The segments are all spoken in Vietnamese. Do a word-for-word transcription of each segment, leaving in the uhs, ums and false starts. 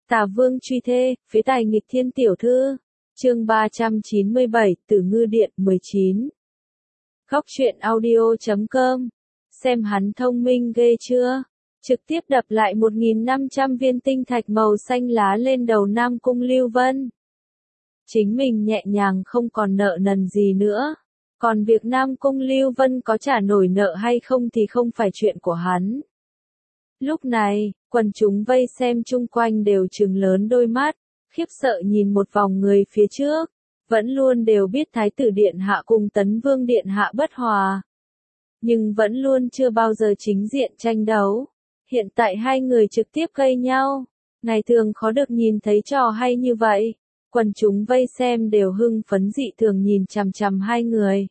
Tả Vương truy thê, phế tài nghịch thiên tiểu thư. Chương ba trăm chín mươi bảy, Tử Ngư Điện mười chín. Góc truyện audio chấm com. Xem hắn thông minh ghê chưa? Trực tiếp đập lại một nghìn năm trăm viên tinh thạch màu xanh lá lên đầu Nam Cung Lưu Vân. Chính mình nhẹ nhàng không còn nợ nần gì nữa. Còn việc Nam Cung Lưu Vân có trả nổi nợ hay không thì không phải chuyện của hắn. Lúc này, quần chúng vây xem chung quanh đều trừng lớn đôi mắt, khiếp sợ nhìn một vòng người phía trước, vẫn luôn đều biết Thái tử Điện Hạ cùng Tấn Vương Điện Hạ bất hòa. Nhưng vẫn luôn chưa bao giờ chính diện tranh đấu. Hiện tại hai người trực tiếp gây nhau, ngày thường khó được nhìn thấy trò hay như vậy. Quần chúng vây xem đều hưng phấn dị thường nhìn chằm chằm hai người.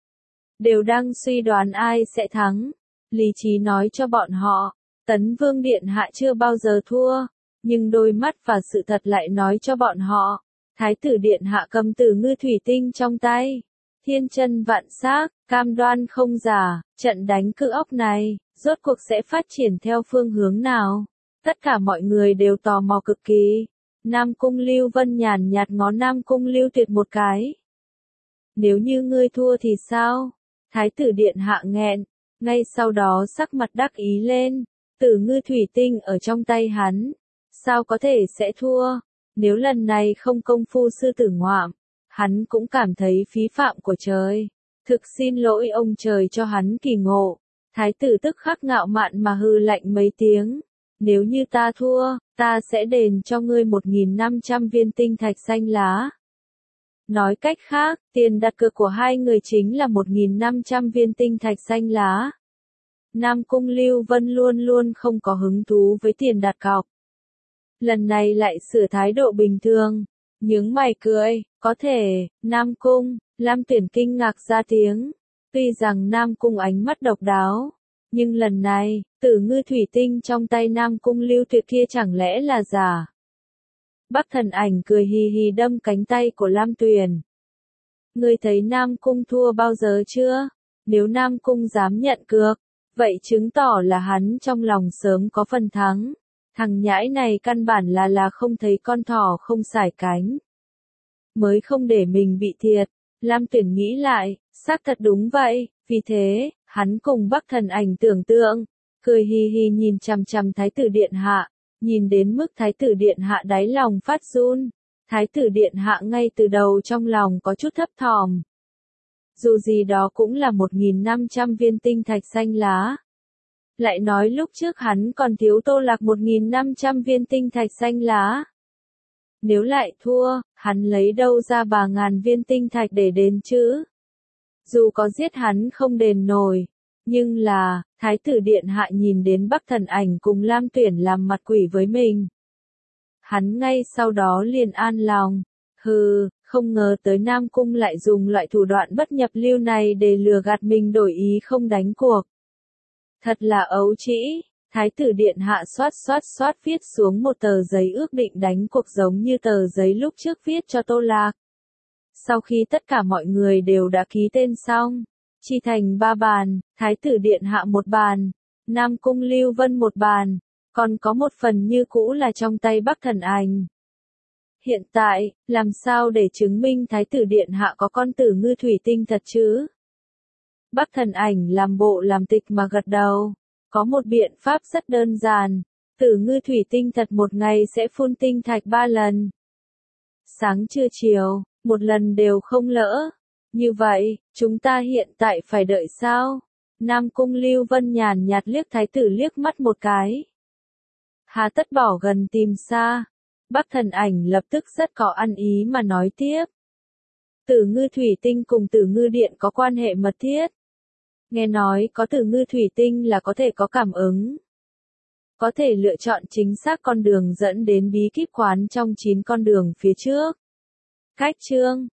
Đều đang suy đoán ai sẽ thắng. Lý trí nói cho bọn họ, Tấn Vương Điện Hạ chưa bao giờ thua, nhưng đôi mắt và sự thật lại nói cho bọn họ, Thái tử Điện Hạ cầm Tử Ngư thủy tinh trong tay, thiên chân vạn xác, cam đoan không giả, trận đánh cự ốc này, rốt cuộc sẽ phát triển theo phương hướng nào? Tất cả mọi người đều tò mò cực kỳ. Nam Cung Lưu Vân nhàn nhạt ngó Nam Cung Lưu Tuyệt một cái. Nếu như ngươi thua thì sao? Thái tử Điện Hạ nghẹn, ngay sau đó sắc mặt đắc ý lên. Tử Ngư thủy tinh ở trong tay hắn, sao có thể sẽ thua? Nếu lần này không công phu sư tử ngoạm, hắn cũng cảm thấy phí phạm của trời. Thực xin lỗi ông trời cho hắn kỳ ngộ. Thái tử tức khắc ngạo mạn mà hừ lạnh mấy tiếng. Nếu như ta thua, ta sẽ đền cho ngươi một nghìn năm trăm viên tinh thạch xanh lá. Nói cách khác, tiền đặt cược của hai người chính là một nghìn năm trăm viên tinh thạch xanh lá. Nam Cung Lưu Vân luôn luôn không có hứng thú với tiền đặt cọc. Lần này lại sửa thái độ bình thường, nhướng mày cười, có thể, Nam Cung, Lam Tuyển kinh ngạc ra tiếng. Tuy rằng Nam Cung ánh mắt độc đáo, nhưng lần này, Tử Ngư thủy tinh trong tay Nam Cung Lưu Tuyệt kia chẳng lẽ là giả? Bắc Thần Ảnh cười hì hì đâm cánh tay của Lam Tuyền. Ngươi thấy Nam Cung thua bao giờ chưa? Nếu Nam Cung dám nhận cược, vậy chứng tỏ là hắn trong lòng sớm có phần thắng. Thằng nhãi này căn bản là là không thấy con thỏ không sải cánh. Mới không để mình bị thiệt. Lam Tuyển nghĩ lại, xác thật đúng vậy, vì thế, hắn cùng Bắc Thần Ảnh tưởng tượng, cười hì hì nhìn chằm chằm Thái tử Điện Hạ, nhìn đến mức Thái tử Điện Hạ đáy lòng phát run. Thái tử Điện Hạ ngay từ đầu trong lòng có chút thấp thỏm. Dù gì đó cũng là một nghìn năm trăm viên tinh thạch xanh lá. Lại nói lúc trước hắn còn thiếu Tô Lạc một nghìn năm trăm viên tinh thạch xanh lá. Nếu lại thua, hắn lấy đâu ra ba ngàn viên tinh thạch để đền chứ? Dù có giết hắn không đền nổi, nhưng là, Thái tử Điện Hạ nhìn đến Bắc Thần Ảnh cùng Lam Tuyển làm mặt quỷ với mình. Hắn ngay sau đó liền an lòng. Hừ, không ngờ tới Nam Cung lại dùng loại thủ đoạn bất nhập lưu này để lừa gạt mình đổi ý không đánh cuộc. Thật là ấu trĩ. Thái tử Điện Hạ xoát xoát xoát viết xuống một tờ giấy ước định đánh cuộc giống như tờ giấy lúc trước viết cho Tô Lạc. Sau khi tất cả mọi người đều đã ký tên xong, chia thành ba bàn, Thái tử Điện Hạ một bàn, Nam Cung Lưu Vân một bàn, còn có một phần như cũ là trong tay Bắc Thần Ảnh. Hiện tại, làm sao để chứng minh Thái tử Điện Hạ có con Tử Ngư thủy tinh thật chứ? Bắc Thần Ảnh làm bộ làm tịch mà gật đầu. Có một biện pháp rất đơn giản. Tử Ngư thủy tinh thật một ngày sẽ phun tinh thạch ba lần. Sáng trưa chiều, một lần đều không lỡ. Như vậy, chúng ta hiện tại phải đợi sao? Nam Cung Lưu Vân nhàn nhạt liếc Thái tử liếc mắt một cái. Hà tất bỏ gần tìm xa. Bắc Thần Ảnh lập tức rất có ăn ý mà nói tiếp. Tử Ngư thủy tinh cùng Tử Ngư Điện có quan hệ mật thiết. Nghe nói có Tử Ngư thủy tinh là có thể có cảm ứng. Có thể lựa chọn chính xác con đường dẫn đến bí kíp quán trong chín con đường phía trước. Cách chương